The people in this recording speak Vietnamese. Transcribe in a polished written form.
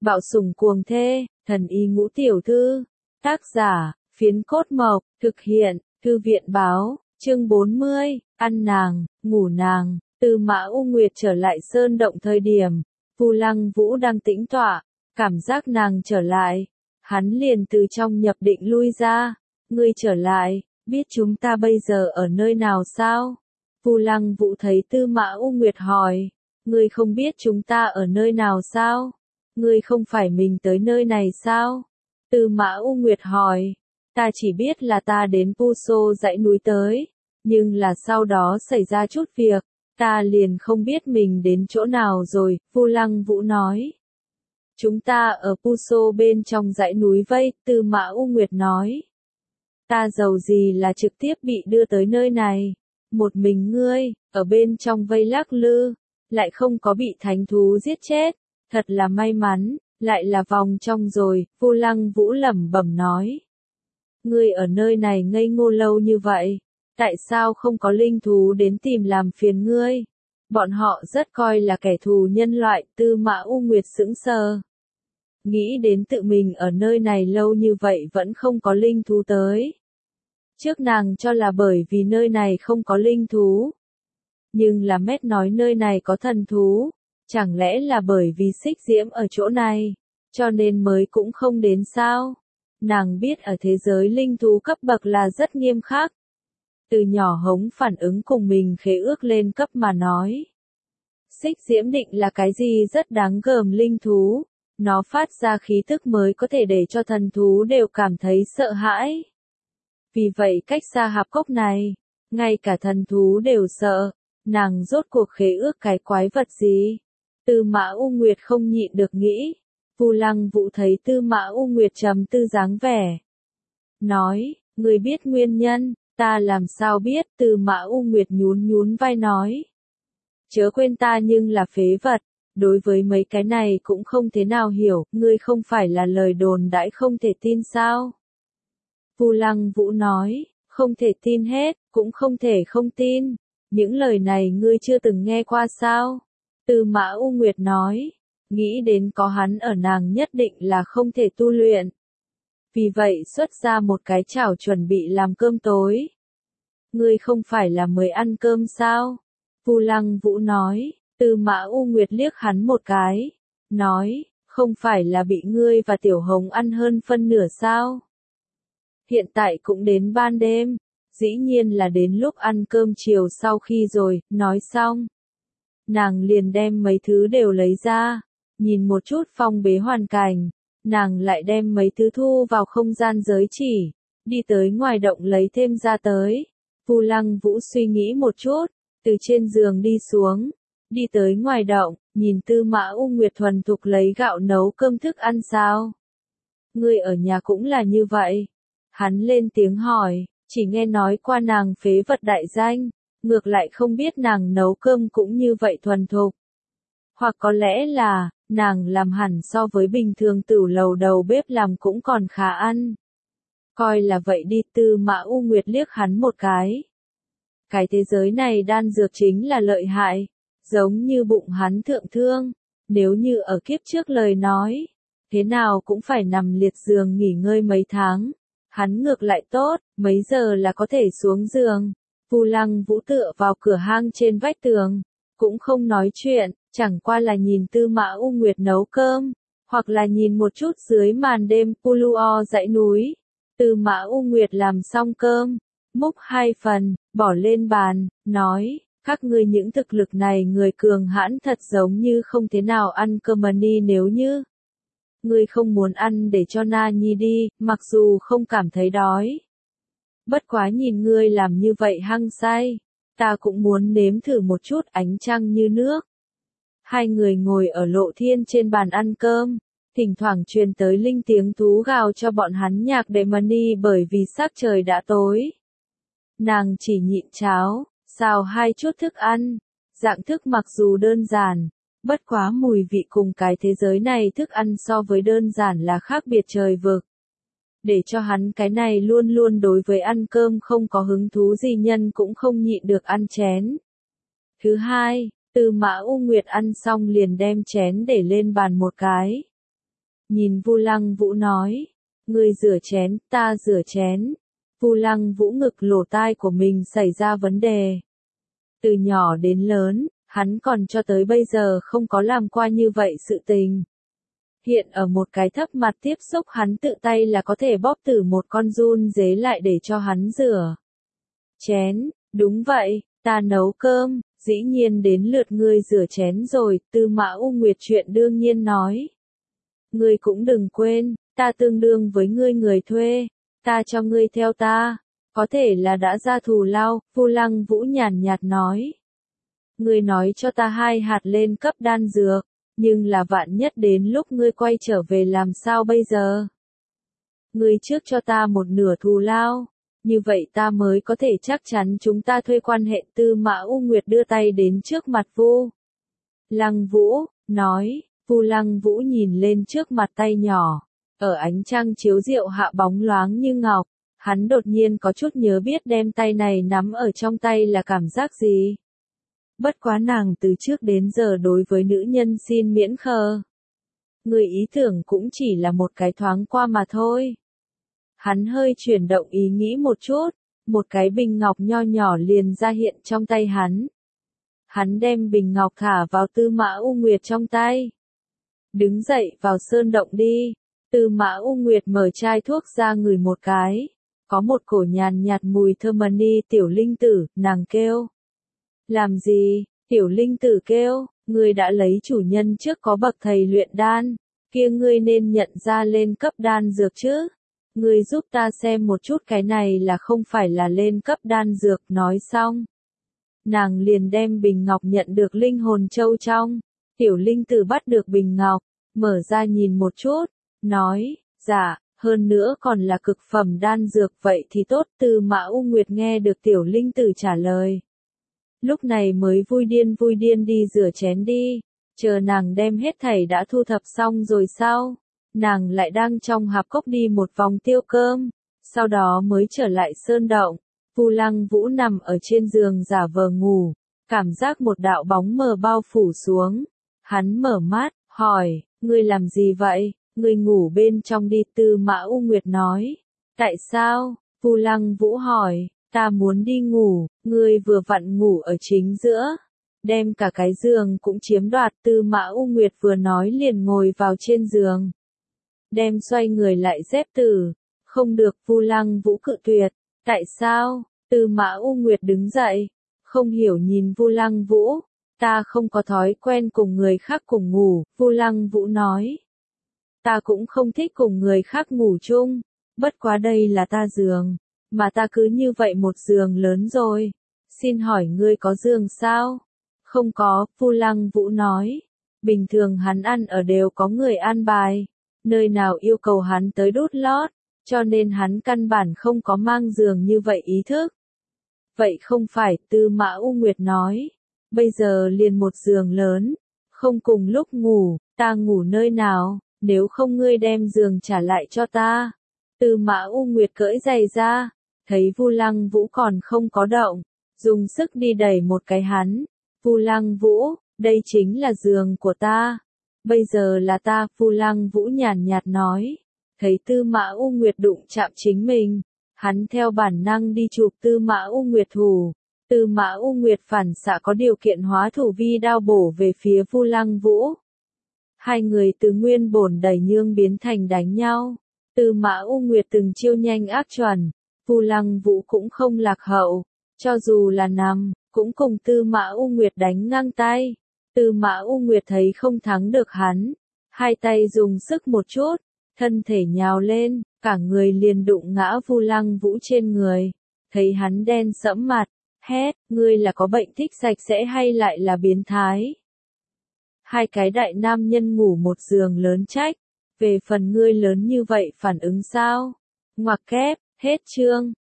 Bạo sủng cuồng thê, thần y ngũ tiểu thư. Tác giả, Phiến Cốt Mộc, thực hiện, Thư viện báo, chương 40, ăn nàng, ngủ nàng. Từ Mã U Nguyệt trở lại sơn động thời điểm, Vu Lăng Vũ đang tĩnh tọa, cảm giác nàng trở lại, hắn liền từ trong nhập định lui ra. Ngươi trở lại, biết chúng ta bây giờ ở nơi nào sao? Vu Lăng Vũ thấy Tư Mã U Nguyệt hỏi, ngươi không biết chúng ta ở nơi nào sao? Ngươi không phải mình tới nơi này sao? Tư Mã U Nguyệt hỏi, ta chỉ biết là ta đến Pu Sô dãy núi tới, nhưng là sau đó xảy ra chút việc, ta liền không biết mình đến chỗ nào rồi. Vu Lăng Vũ nói, chúng ta ở Pu Sô bên trong dãy núi vây. Tư Mã U Nguyệt nói, ta giàu gì là trực tiếp bị đưa tới nơi này, một mình ngươi, ở bên trong vây lắc lư, lại không có bị thánh thú giết chết, thật là may mắn, lại là vòng trong rồi. Vu Lăng Vũ lẩm bẩm nói, ngươi ở nơi này ngây ngô lâu như vậy, tại sao không có linh thú đến tìm làm phiền ngươi? Bọn họ rất coi là kẻ thù nhân loại. Tư Mã U Nguyệt sững sờ, nghĩ đến tự mình ở nơi này lâu như vậy vẫn không có linh thú tới. Trước nàng cho là bởi vì nơi này không có linh thú. Nhưng là Mét nói nơi này có thần thú, chẳng lẽ là bởi vì Xích Diễm ở chỗ này, cho nên mới cũng không đến sao? Nàng biết ở thế giới linh thú cấp bậc là rất nghiêm khắc. Từ nhỏ Hống phản ứng cùng mình khế ước lên cấp mà nói. Xích Diễm định là cái gì rất đáng gờm linh thú, nó phát ra khí tức mới có thể để cho thần thú đều cảm thấy sợ hãi. Vì vậy cách xa hạp cốc này, ngay cả thần thú đều sợ, nàng rốt cuộc khế ước cái quái vật gì? Tư Mã U Nguyệt không nhịn được nghĩ. Vu Lăng Vũ thấy Tư Mã U Nguyệt trầm tư dáng vẻ, nói, ngươi biết nguyên nhân? Ta làm sao biết? Tư Mã U Nguyệt nhún nhún vai nói, chớ quên ta nhưng là phế vật, đối với mấy cái này cũng không thế nào hiểu, ngươi không phải là lời đồn đãi không thể tin sao? Vu Lăng Vũ nói, không thể tin hết, cũng không thể không tin, những lời này ngươi chưa từng nghe qua sao? Tư Mã U Nguyệt nói, nghĩ đến có hắn ở nàng nhất định là không thể tu luyện. Vì vậy xuất ra một cái chảo chuẩn bị làm cơm tối. Ngươi không phải là mới ăn cơm sao? Vu Lăng Vũ nói. Tư Mã U Nguyệt liếc hắn một cái, nói, không phải là bị ngươi và Tiểu Hồng ăn hơn phân nửa sao? Hiện tại cũng đến ban đêm, dĩ nhiên là đến lúc ăn cơm chiều sau khi rồi. Nói xong, nàng liền đem mấy thứ đều lấy ra, nhìn một chút phong bế hoàn cảnh, nàng lại đem mấy thứ thu vào không gian giới chỉ, đi tới ngoài động lấy thêm ra tới. Vu Lăng Vũ suy nghĩ một chút, từ trên giường đi xuống, đi tới ngoài động, nhìn Tư Mã U Nguyệt thuần thục lấy gạo nấu cơm thức ăn sao? Ngươi ở nhà cũng là như vậy? Hắn lên tiếng hỏi, chỉ nghe nói qua nàng phế vật đại danh, ngược lại không biết nàng nấu cơm cũng như vậy thuần thục. Hoặc có lẽ là, nàng làm hẳn so với bình thường tửu lầu đầu bếp làm cũng còn khá ăn. Coi là vậy đi. Tư Mã U Nguyệt liếc hắn một cái. Cái thế giới này đan dược chính là lợi hại, giống như bụng hắn thượng thương, nếu như ở kiếp trước lời nói, thế nào cũng phải nằm liệt giường nghỉ ngơi mấy tháng, hắn ngược lại tốt, mấy giờ là có thể xuống giường. Vu Lăng Vũ tựa vào cửa hang trên vách tường, cũng không nói chuyện, chẳng qua là nhìn Tư Mã U Nguyệt nấu cơm, hoặc là nhìn một chút dưới màn đêm Puluo dãy núi. Tư Mã U Nguyệt làm xong cơm, múc 2 phần, bỏ lên bàn, nói, các ngươi những thực lực này người cường hãn thật giống như không thế nào ăn cơm ni, nếu như ngươi không muốn ăn để cho Na Nhi đi, mặc dù không cảm thấy đói. Bất quá nhìn ngươi làm như vậy hăng say, ta cũng muốn nếm thử một chút ánh trăng như nước. Hai người ngồi ở lộ thiên trên bàn ăn cơm, thỉnh thoảng truyền tới linh tiếng thú gào cho bọn hắn nhạc đệm mani bởi vì sắc trời đã tối. Nàng chỉ nhịn cháo, xào 2 chút thức ăn, dạng thức mặc dù đơn giản, bất quá mùi vị cùng cái thế giới này thức ăn so với đơn giản là khác biệt trời vực. Để cho hắn cái này luôn luôn đối với ăn cơm không có hứng thú gì nhân cũng không nhịn được ăn chén. Thứ hai, Tư Mã U Nguyệt ăn xong liền đem chén để lên bàn một cái. nhìn Vu Lăng Vũ nói, ngươi rửa chén, ta rửa chén. Vu Lăng Vũ ngực lỗ tai của mình xảy ra vấn đề. Từ nhỏ đến lớn, hắn còn cho tới bây giờ không có làm qua như vậy sự tình. Hiện ở một cái thấp mặt tiếp xúc hắn tự tay là có thể bóp từ một con giun dế lại để cho hắn rửa chén, đúng vậy, ta nấu cơm, dĩ nhiên đến lượt ngươi rửa chén rồi, Tư Mã U Nguyệt chuyện đương nhiên nói. Ngươi cũng đừng quên, ta tương đương với ngươi người thuê, ta cho ngươi theo ta, có thể là đã ra thù lao, Vu Lăng Vũ nhàn nhạt nói. Ngươi nói cho ta 2 hạt lên cấp đan dược, nhưng là vạn nhất đến lúc ngươi quay trở về làm sao bây giờ? Ngươi trước cho ta một nửa thù lao, như vậy ta mới có thể chắc chắn chúng ta thuê quan hệ. Tư Mã U Nguyệt đưa tay đến trước mặt Vu Lăng Vũ, nói, Vu Lăng Vũ nhìn lên trước mặt tay nhỏ, ở ánh trăng chiếu rượu hạ bóng loáng như ngọc, hắn đột nhiên có chút nhớ biết đem tay này nắm ở trong tay là cảm giác gì. Bất quá nàng từ trước đến giờ đối với nữ nhân xin miễn khờ. Người ý tưởng cũng chỉ là một cái thoáng qua mà thôi. Hắn hơi chuyển động ý nghĩ một chút, một cái bình ngọc nho nhỏ liền ra hiện trong tay hắn. Hắn đem bình ngọc thả vào Tư Mã U Nguyệt trong tay. Đứng dậy vào sơn động đi. Tư Mã U Nguyệt mở chai thuốc ra ngửi một cái. Có một cổ nhàn nhạt mùi thơm ni. Tiểu Linh Tử, nàng kêu. Làm gì? Tiểu Linh Tử kêu, ngươi đã lấy chủ nhân trước có bậc thầy luyện đan, kia ngươi nên nhận ra lên cấp đan dược chứ. Ngươi giúp ta xem một chút cái này là không phải là lên cấp đan dược. Nói xong, nàng liền đem bình ngọc nhận được linh hồn châu trong. Tiểu Linh Tử bắt được bình ngọc, mở ra nhìn một chút, nói, dạ, hơn nữa còn là cực phẩm đan dược, vậy thì tốt. Tư Mã U Nguyệt nghe được Tiểu Linh Tử trả lời. Lúc này mới vui điên đi rửa chén đi, chờ nàng đem hết thảy đã thu thập xong rồi sau, nàng lại đang trong hạp cốc đi một vòng tiêu cơm, sau đó mới trở lại sơn động. Vu Lăng Vũ nằm ở trên giường giả vờ ngủ, cảm giác một đạo bóng mờ bao phủ xuống. Hắn mở mắt, hỏi, ngươi làm gì vậy? Ngươi ngủ bên trong đi. Tư Mã U Nguyệt nói. Tại sao? Vu Lăng Vũ hỏi. Ta muốn đi ngủ, ngươi vừa vặn ngủ ở chính giữa, đem cả cái giường cũng chiếm đoạt. Tư Mã U Nguyệt vừa nói liền ngồi vào trên giường, đem xoay người lại dép tử. Không được. Vu Lăng Vũ cự tuyệt. Tại sao? Tư Mã U Nguyệt đứng dậy, không hiểu nhìn Vu Lăng Vũ. Ta không có thói quen cùng người khác cùng ngủ. Vu Lăng Vũ nói. Ta cũng không thích cùng người khác ngủ chung, bất quá đây là ta giường. Mà ta cứ như vậy một giường lớn rồi. Xin hỏi ngươi có giường sao? Không có, Vu Lăng Vũ nói. Bình thường hắn ăn ở đều có người an bài. Nơi nào yêu cầu hắn tới đút lót. Cho nên hắn căn bản không có mang giường như vậy ý thức. Vậy không phải, Tư Mã U Nguyệt nói. Bây giờ liền một giường lớn. Không cùng lúc ngủ, ta ngủ nơi nào, nếu không ngươi đem giường trả lại cho ta. Tư Mã U Nguyệt cởi giày ra. Thấy Vu Lăng Vũ còn không có động, dùng sức đi đẩy một cái hắn. Vu Lăng Vũ, đây chính là giường của ta. Bây giờ là ta. Vu Lăng Vũ nhàn nhạt nói. Thấy Tư Mã U Nguyệt đụng chạm chính mình, hắn theo bản năng đi chụp Tư Mã U Nguyệt thủ. Tư Mã U Nguyệt phản xạ có điều kiện hóa thủ vi đao bổ về phía Vu Lăng Vũ. Hai người từ nguyên bổn đẩy nhương biến thành đánh nhau. Tư Mã U Nguyệt từng chiêu nhanh ác chuẩn. Vu Lăng Vũ cũng không lạc hậu, cho dù là nằm, cũng cùng Tư Mã U Nguyệt đánh ngang tay. Tư Mã U Nguyệt thấy không thắng được hắn, hai tay dùng sức một chút, thân thể nhào lên, cả người liền đụng ngã Vu Lăng Vũ trên người. Thấy hắn đen sẫm mặt, hét, ngươi là có bệnh thích sạch sẽ hay lại là biến thái? Hai cái đại nam nhân ngủ một giường lớn trách, về phần ngươi lớn như vậy phản ứng sao? Ngoặc kép. Hết chương.